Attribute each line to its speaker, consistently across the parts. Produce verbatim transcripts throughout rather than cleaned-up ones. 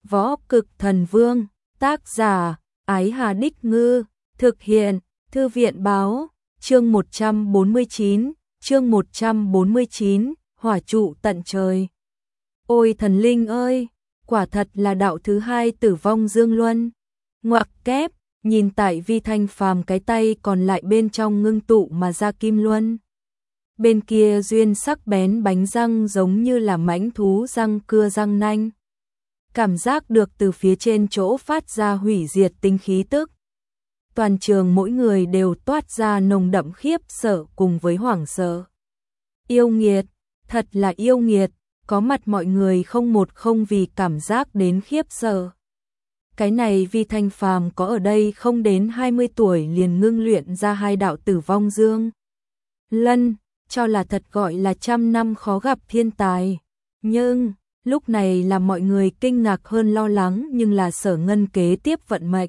Speaker 1: Võ Cực Thần Vương, tác giả, Ái Hà Đích Ngư, thực hiện, Thư viện Báo, chương một trăm bốn mươi chín, chương một trăm bốn mươi chín, hỏa trụ tận trời. Ôi thần linh ơi, quả thật là đạo thứ hai tử vong Dương Luân. Ngoặc kép, nhìn tại Vi Thanh Phàm cái tay còn lại bên trong ngưng tụ mà ra kim luân. Bên kia duyên sắc bén bánh răng giống như là mãnh thú răng cưa răng nanh. Cảm giác được từ phía trên chỗ phát ra hủy diệt tinh khí tức. Toàn trường mỗi người đều toát ra nồng đậm khiếp sợ cùng với hoảng sợ. Yêu nghiệt, thật là yêu nghiệt, có mặt mọi người không một không vì cảm giác đến khiếp sợ. Cái này Vi Thanh Phàm có ở đây không đến hai mươi tuổi liền ngưng luyện ra hai đạo tử vong Dương Lân, cho là thật gọi là trăm năm khó gặp thiên tài. Nhưng, lúc này là mọi người kinh ngạc hơn lo lắng nhưng là Sở Ngân kế tiếp vận mệnh.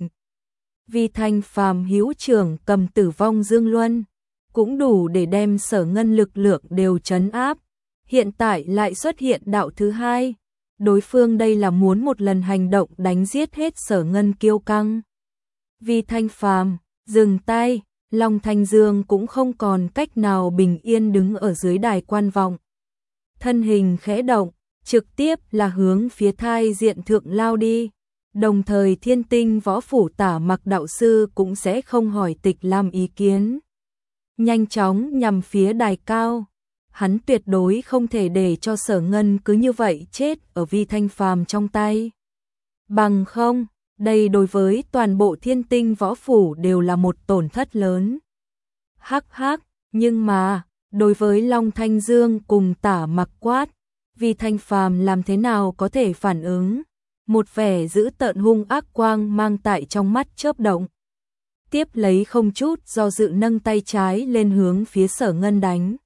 Speaker 1: Vi Thanh Phàm hữu trưởng cầm tử vong Dương Luân, cũng đủ để đem Sở Ngân lực lượng đều trấn áp. Hiện tại lại xuất hiện đạo thứ hai. Đối phương đây là muốn một lần hành động đánh giết hết Sở Ngân kiêu căng. Vi Thanh Phàm, dừng tay, Long Thanh Dương cũng không còn cách nào bình yên đứng ở dưới đài quan vọng. Thân hình khẽ động, trực tiếp là hướng phía thai diện thượng lao đi. Đồng thời Thiên Tinh Võ Phủ Tả Mặc đạo sư cũng sẽ không hỏi Tịch Lam ý kiến. Nhanh chóng nhằm phía đài cao. Hắn tuyệt đối không thể để cho Sở Ngân cứ như vậy chết ở Vi Thanh Phàm trong tay. Bằng không, đây đối với toàn bộ Thiên Tinh Võ Phủ đều là một tổn thất lớn. Hắc hắc, nhưng mà, đối với Long Thanh Dương cùng Tả Mặc quát, Vi Thanh Phàm làm thế nào có thể phản ứng? Một vẻ dữ tợn hung ác quang mang tại trong mắt chớp động. Tiếp lấy không chút do dự nâng tay trái lên hướng phía Sở Ngân đánh.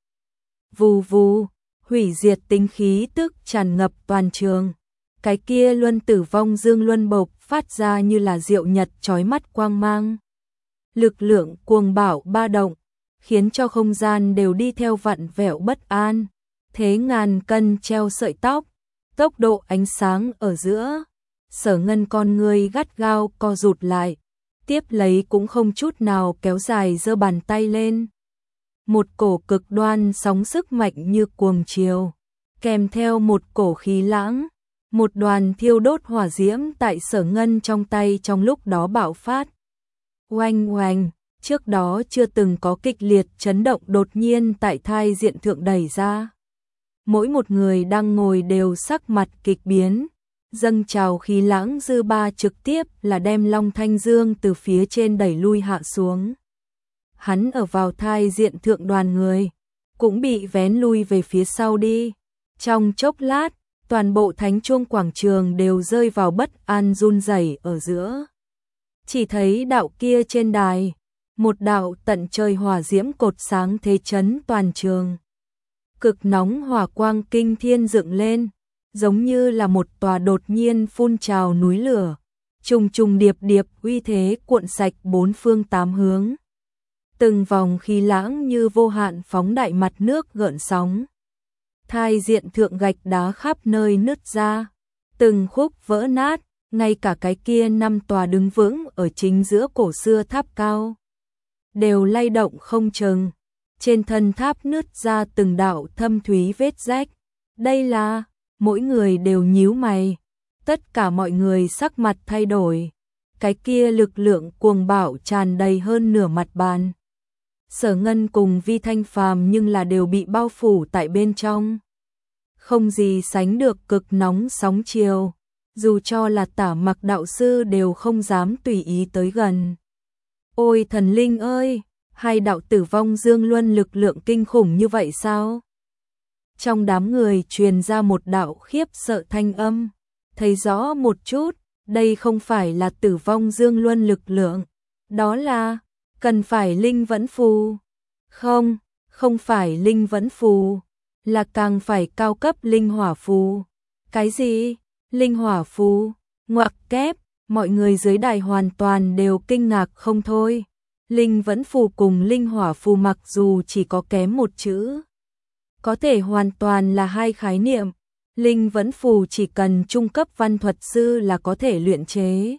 Speaker 1: Vù vù, hủy diệt tinh khí tức tràn ngập toàn trường. Cái kia luân tử vong Dương Luân bộc phát ra như là diệu nhật chói mắt quang mang. Lực lượng cuồng bạo ba động, khiến cho không gian đều đi theo vặn vẹo bất an. Thế ngàn cân treo sợi tóc, tốc độ ánh sáng ở giữa. Sở Ngân con người gắt gao co rụt lại, tiếp lấy cũng không chút nào kéo dài giơ bàn tay lên. Một cổ cực đoan sóng sức mạnh như cuồng triều, kèm theo một cổ khí lãng, một đoàn thiêu đốt hỏa diễm tại Sở Ngân trong tay trong lúc đó bạo phát. Oanh oanh, trước đó chưa từng có kịch liệt chấn động đột nhiên tại thai diện thượng đẩy ra. Mỗi một người đang ngồi đều sắc mặt kịch biến, dâng trào khí lãng dư ba trực tiếp là đem Long Thanh Dương từ phía trên đẩy lui hạ xuống. Hắn ở vào thai diện thượng đoàn người, cũng bị vén lui về phía sau đi. Trong chốc lát, toàn bộ thánh chuông quảng trường đều rơi vào bất an run rẩy ở giữa. Chỉ thấy đạo kia trên đài, một đạo tận trời hỏa diễm cột sáng thế chấn toàn trường. Cực nóng hỏa quang kinh thiên dựng lên, giống như là một tòa đột nhiên phun trào núi lửa, trùng trùng điệp điệp uy thế cuộn sạch bốn phương tám hướng. Từng vòng khí lãng như vô hạn phóng đại mặt nước gợn sóng. Thai diện thượng gạch đá khắp nơi nứt ra, từng khúc vỡ nát, ngay cả cái kia năm tòa đứng vững ở chính giữa cổ xưa tháp cao đều lay động không chừng. Trên thân tháp nứt ra từng đạo thâm thúy vết rách. Đây là, mỗi người đều nhíu mày, tất cả mọi người sắc mặt thay đổi. Cái kia lực lượng cuồng bạo tràn đầy hơn nửa mặt bàn. Sở Ngân cùng Vi Thanh Phàm nhưng là đều bị bao phủ tại bên trong. Không gì sánh được cực nóng sóng chiều, dù cho là Tả Mặc đạo sư đều không dám tùy ý tới gần. Ôi thần linh ơi, hai đạo tử vong Dương Luân lực lượng kinh khủng như vậy sao? Trong đám người truyền ra một đạo khiếp sợ thanh âm, thấy rõ một chút, đây không phải là tử vong Dương Luân lực lượng, đó là cần phải linh vẫn phù. Không, không phải linh vẫn phù, là càng phải cao cấp linh hỏa phù. Cái gì? Linh hỏa phù? Ngoặc kép, mọi người dưới đài hoàn toàn đều kinh ngạc không thôi. Linh vẫn phù cùng linh hỏa phù mặc dù chỉ có kém một chữ, có thể hoàn toàn là hai khái niệm. Linh vẫn phù chỉ cần trung cấp văn thuật sư là có thể luyện chế.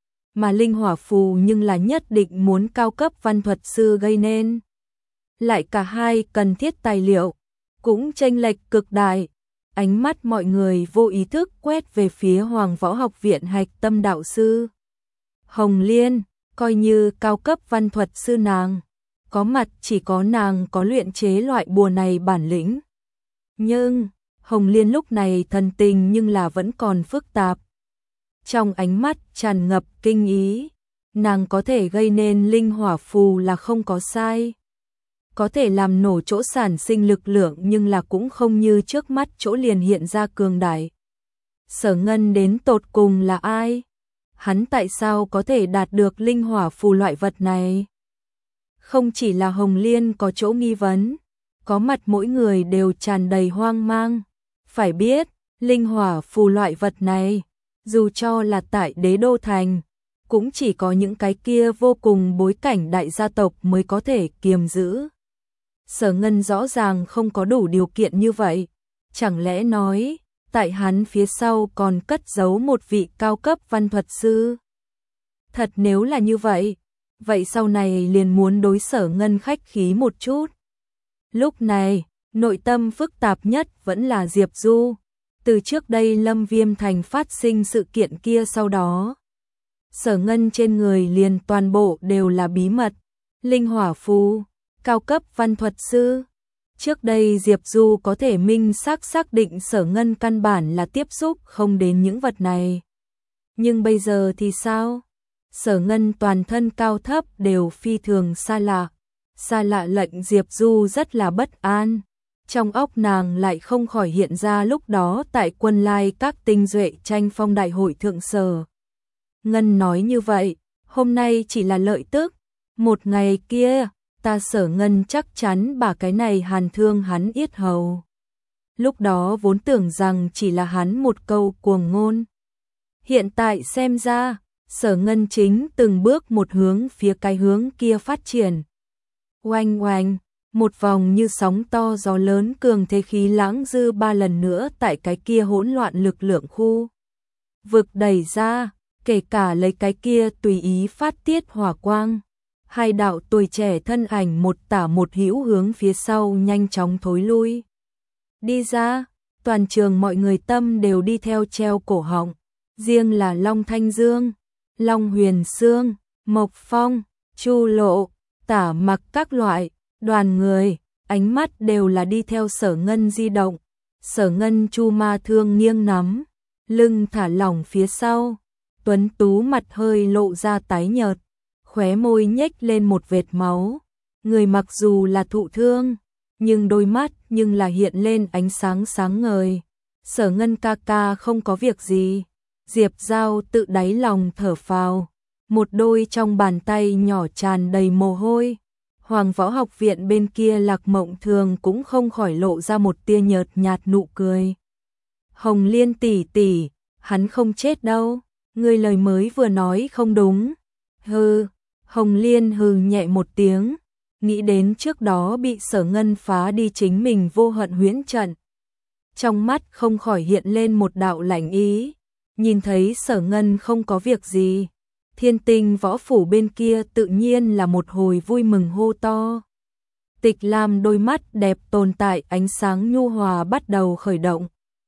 Speaker 1: Mà linh hỏa phù nhưng là nhất định muốn cao cấp văn thuật sư gây nên. Lại cả hai cần thiết tài liệu, cũng chênh lệch cực đại. Ánh mắt mọi người vô ý thức quét về phía Hoàng Võ Học Viện Hạch Tâm đạo sư. Hồng Liên, coi như cao cấp văn thuật sư nàng, có mặt chỉ có nàng có luyện chế loại bùa này bản lĩnh. Nhưng, Hồng Liên lúc này thần tình nhưng là vẫn còn phức tạp. Trong ánh mắt tràn ngập kinh ý, nàng có thể gây nên linh hỏa phù là không có sai. Có thể làm nổ chỗ sản sinh lực lượng nhưng là cũng không như trước mắt chỗ liền hiện ra cường đại. Sở Ngân đến tột cùng là ai? Hắn tại sao có thể đạt được linh hỏa phù loại vật này? Không chỉ là Hồng Liên có chỗ nghi vấn, có mặt mỗi người đều tràn đầy hoang mang. Phải biết, linh hỏa phù loại vật này, dù cho là tại Đế Đô Thành, cũng chỉ có những cái kia vô cùng bối cảnh đại gia tộc mới có thể kiềm giữ. Sở Ngân rõ ràng không có đủ điều kiện như vậy, chẳng lẽ nói, tại hắn phía sau còn cất giấu một vị cao cấp văn thuật sư? Thật nếu là như vậy, vậy sau này liền muốn đối Sở Ngân khách khí một chút. Lúc này, nội tâm phức tạp nhất vẫn là Diệp Du. Từ trước đây Lâm Viêm Thành phát sinh sự kiện kia sau đó, Sở Ngân trên người liền toàn bộ đều là bí mật. Linh hỏa phù, cao cấp văn thuật sư. Trước đây Diệp Du có thể minh xác xác định Sở Ngân căn bản là tiếp xúc không đến những vật này. Nhưng bây giờ thì sao? Sở Ngân toàn thân cao thấp đều phi thường xa lạ. Xa lạ lệnh Diệp Du rất là bất an. Trong óc nàng lại không khỏi hiện ra lúc đó tại Quân Lai các tinh duệ tranh phong đại hội thượng Sở Ngân nói như vậy, hôm nay chỉ là lợi tức, một ngày kia, ta Sở Ngân chắc chắn bà cái này hàn thương hắn yết hầu. Lúc đó vốn tưởng rằng chỉ là hắn một câu cuồng ngôn. Hiện tại xem ra, Sở Ngân chính từng bước một hướng phía cái hướng kia phát triển. Oanh oanh, một vòng như sóng to gió lớn cường thế khí lãng dư ba lần nữa tại cái kia hỗn loạn lực lượng khu vực đẩy ra, kể cả lấy cái kia tùy ý phát tiết hỏa quang. Hai đạo tuổi trẻ thân ảnh một tả một hữu hướng phía sau nhanh chóng thối lui. Đi ra, toàn trường mọi người tâm đều đi theo treo cổ họng, riêng là Long Thanh Dương, Long Huyền Sương, Mộc Phong, Chu Lộ, Tả Mặc các loại, đoàn người, ánh mắt đều là đi theo Sở Ngân di động. Sở Ngân chu ma thương nghiêng nắm, lưng thả lỏng phía sau, tuấn tú mặt hơi lộ ra tái nhợt, khóe môi nhếch lên một vệt máu. Người mặc dù là thụ thương, nhưng đôi mắt nhưng là hiện lên ánh sáng sáng ngời. Sở Ngân ca ca không có việc gì. Diệp Giao tự đáy lòng thở phào, một đôi trong bàn tay nhỏ tràn đầy mồ hôi. Hoàng Võ Học Viện bên kia Lạc Mộng Thường cũng không khỏi lộ ra một tia nhợt nhạt nụ cười. Hồng Liên tỷ tỷ, hắn không chết đâu, ngươi lời mới vừa nói không đúng. Hừ, Hồng Liên hừ nhẹ một tiếng, nghĩ đến trước đó bị Sở Ngân phá đi chính mình vô hận huyễn trận. Trong mắt không khỏi hiện lên một đạo lạnh ý, nhìn thấy Sở Ngân không có việc gì. Thiên Tinh Võ Phủ bên kia tự nhiên là một hồi vui mừng hô to. Tịch Lam đôi mắt đẹp tồn tại ánh sáng nhu hòa bắt đầu khởi động.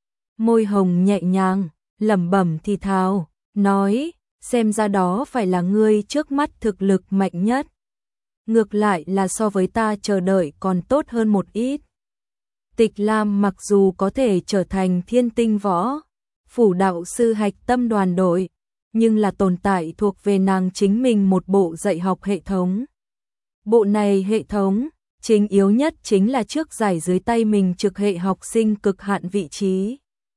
Speaker 1: Môi hồng nhẹ nhàng, lẩm bẩm thì thào, nói, xem ra đó phải là ngươi trước mắt thực lực mạnh nhất. Ngược lại là so với ta chờ đợi còn tốt hơn một ít. Tịch Lam mặc dù có thể trở thành Thiên Tinh Võ Phủ đạo sư hạch tâm đoàn đội, nhưng là tồn tại thuộc về nàng chính mình một bộ dạy học hệ thống. Bộ này hệ thống, chính yếu nhất chính là trước giải dưới tay mình trực hệ học sinh cực hạn vị trí.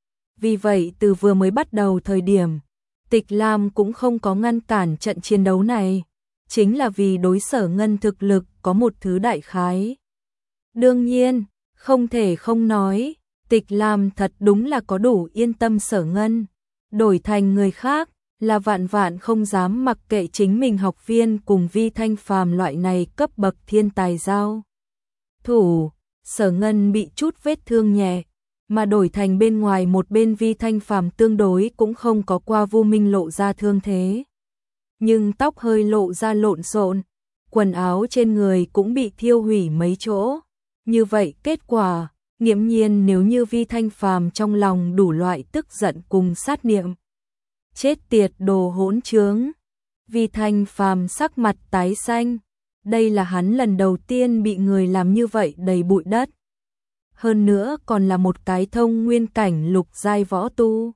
Speaker 1: Vì vậy từ vừa mới bắt đầu thời điểm, Tịch Lam cũng không có ngăn cản trận chiến đấu này, chính là vì đối Sở Ngân thực lực có một thứ đại khái. Đương nhiên, không thể không nói, Tịch Lam thật đúng là có đủ yên tâm Sở Ngân, đổi thành người khác, là vạn vạn không dám mặc kệ chính mình học viên cùng Vi Thanh Phàm loại này cấp bậc thiên tài giao thủ. Sở Ngân bị chút vết thương nhẹ, mà đổi thành bên ngoài một bên Vi Thanh Phàm tương đối cũng không có qua Vu Minh lộ ra thương thế. Nhưng tóc hơi lộ ra lộn xộn, quần áo trên người cũng bị thiêu hủy mấy chỗ. Như vậy kết quả, nghiễm nhiên nếu như Vi Thanh Phàm trong lòng đủ loại tức giận cùng sát niệm. Chết tiệt đồ hỗn trướng. Vi Thanh Phàm sắc mặt tái xanh, đây là hắn lần đầu tiên bị người làm như vậy đầy bụi đất. Hơn nữa còn là một cái thông nguyên cảnh lục giai võ tu.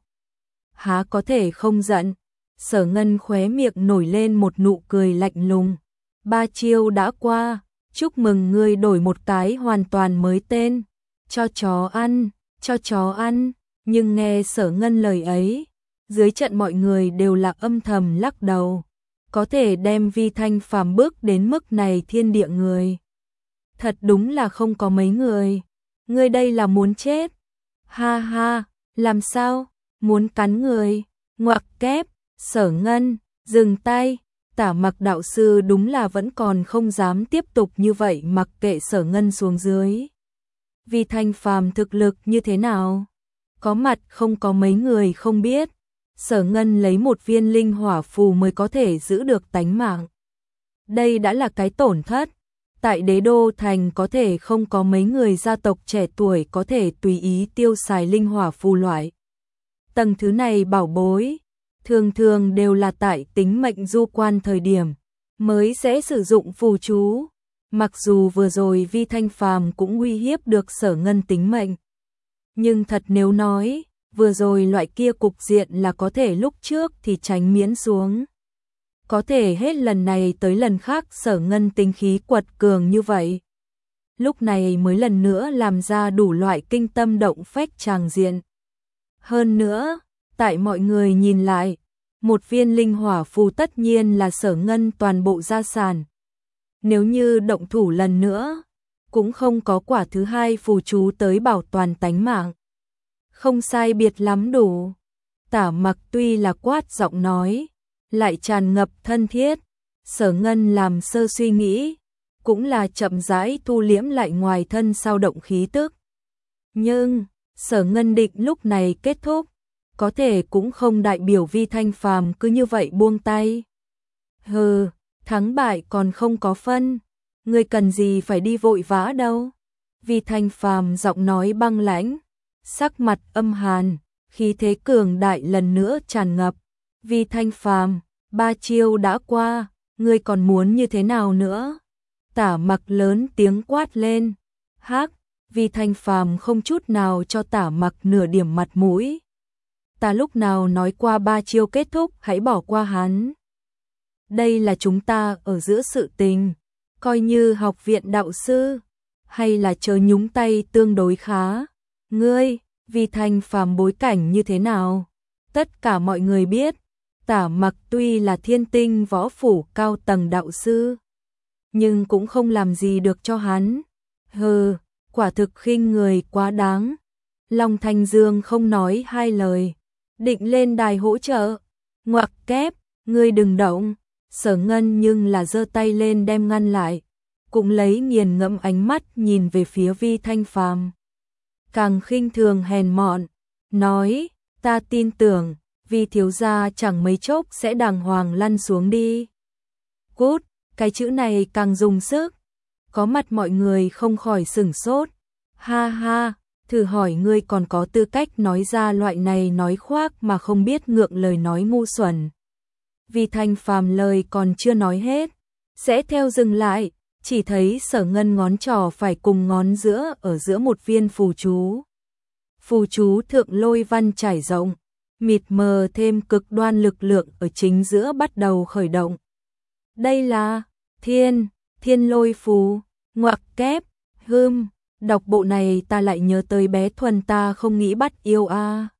Speaker 1: Há có thể không giận. Sở Ngân khóe miệng nổi lên một nụ cười lạnh lùng. Ba chiêu đã qua, chúc mừng ngươi đổi một cái hoàn toàn mới tên. Cho chó ăn, cho chó ăn. Nhưng nghe Sở Ngân lời ấy, dưới trận mọi người đều là âm thầm lắc đầu. Có thể đem Vi Thanh Phàm bước đến mức này thiên địa người. Thật đúng là không có mấy người. Ngươi đây là muốn chết. Ha ha, làm sao? Muốn cắn người. Ngoặc kép, Sở Ngân, dừng tay. Tả Mặc đạo sư đúng là vẫn còn không dám tiếp tục như vậy mặc kệ Sở Ngân xuống dưới. Vi Thanh Phàm thực lực như thế nào? Có mặt không có mấy người không biết. Sở Ngân lấy một viên linh hỏa phù mới có thể giữ được tánh mạng. Đây đã là cái tổn thất. Tại Đế Đô Thành có thể không có mấy người gia tộc trẻ tuổi có thể tùy ý tiêu xài linh hỏa phù loại. Tầng thứ này bảo bối, thường thường đều là tại tính mệnh du quan thời điểm mới sẽ sử dụng phù chú. Mặc dù vừa rồi Vi Thanh Phàm cũng uy hiếp được Sở Ngân tính mệnh. Nhưng thật nếu nói, vừa rồi loại kia cục diện là có thể lúc trước thì tránh miễn xuống. Có thể hết lần này tới lần khác Sở Ngân tính khí quật cường như vậy. Lúc này mới lần nữa làm ra đủ loại kinh tâm động phách tràng diện. Hơn nữa, tại mọi người nhìn lại, một viên linh hỏa phù tất nhiên là Sở Ngân toàn bộ gia sản. Nếu như động thủ lần nữa, cũng không có quả thứ hai phù chú tới bảo toàn tánh mạng. Không sai biệt lắm đủ. Tả Mặc tuy là quát giọng nói, lại tràn ngập thân thiết. Sở Ngân làm sơ suy nghĩ, cũng là chậm rãi thu liễm lại ngoài thân sao động khí tức. Nhưng, Sở Ngân định lúc này kết thúc, có thể cũng không đại biểu Vi Thanh Phàm cứ như vậy buông tay. Hừ, thắng bại còn không có phân, ngươi cần gì phải đi vội vã đâu. Vi Thanh Phàm giọng nói băng lãnh, sắc mặt âm hàn, khí thế cường đại lần nữa tràn ngập. Vi Thanh Phàm, ba chiêu đã qua, ngươi còn muốn như thế nào nữa? Tả Mặc lớn tiếng quát lên. Hắc, Vi Thanh Phàm không chút nào cho Tả Mặc nửa điểm mặt mũi. Ta lúc nào nói qua ba chiêu kết thúc, hãy bỏ qua hắn. Đây là chúng ta ở giữa sự tình, coi như học viện đạo sư, hay là chờ nhúng tay tương đối khá. Ngươi, Vi Thanh Phàm bối cảnh như thế nào? Tất cả mọi người biết, Tả Mặc tuy là thiên tinh võ phủ cao tầng đạo sư, nhưng cũng không làm gì được cho hắn. Hừ, quả thực khinh người quá đáng. Long Thanh Dương không nói hai lời, định lên đài hỗ trợ. Ngoặc kép, ngươi đừng động. Sở Ngân nhưng là giơ tay lên đem ngăn lại, cũng lấy nghiền ngẫm ánh mắt nhìn về phía Vi Thanh Phàm. Càng khinh thường hèn mọn, nói, ta tin tưởng, Vi thiếu gia chẳng mấy chốc sẽ đàng hoàng lăn xuống đi. Cút, cái chữ này càng dùng sức, có mặt mọi người không khỏi sửng sốt. Ha ha, thử hỏi ngươi còn có tư cách nói ra loại này nói khoác mà không biết ngượng lời nói ngu xuẩn. Vi Thanh Phàm lời còn chưa nói hết, sẽ theo dừng lại, chỉ thấy Sở Ngân ngón trỏ phải cùng ngón giữa ở giữa một viên phù chú. Phù chú thượng lôi văn trải rộng, mịt mờ thêm cực đoan lực lượng ở chính giữa bắt đầu khởi động. Đây là thiên, thiên lôi phù. Ngoặc kép, hưm, đọc bộ này ta lại nhớ tới bé Thuần ta không nghĩ bắt yêu a. À.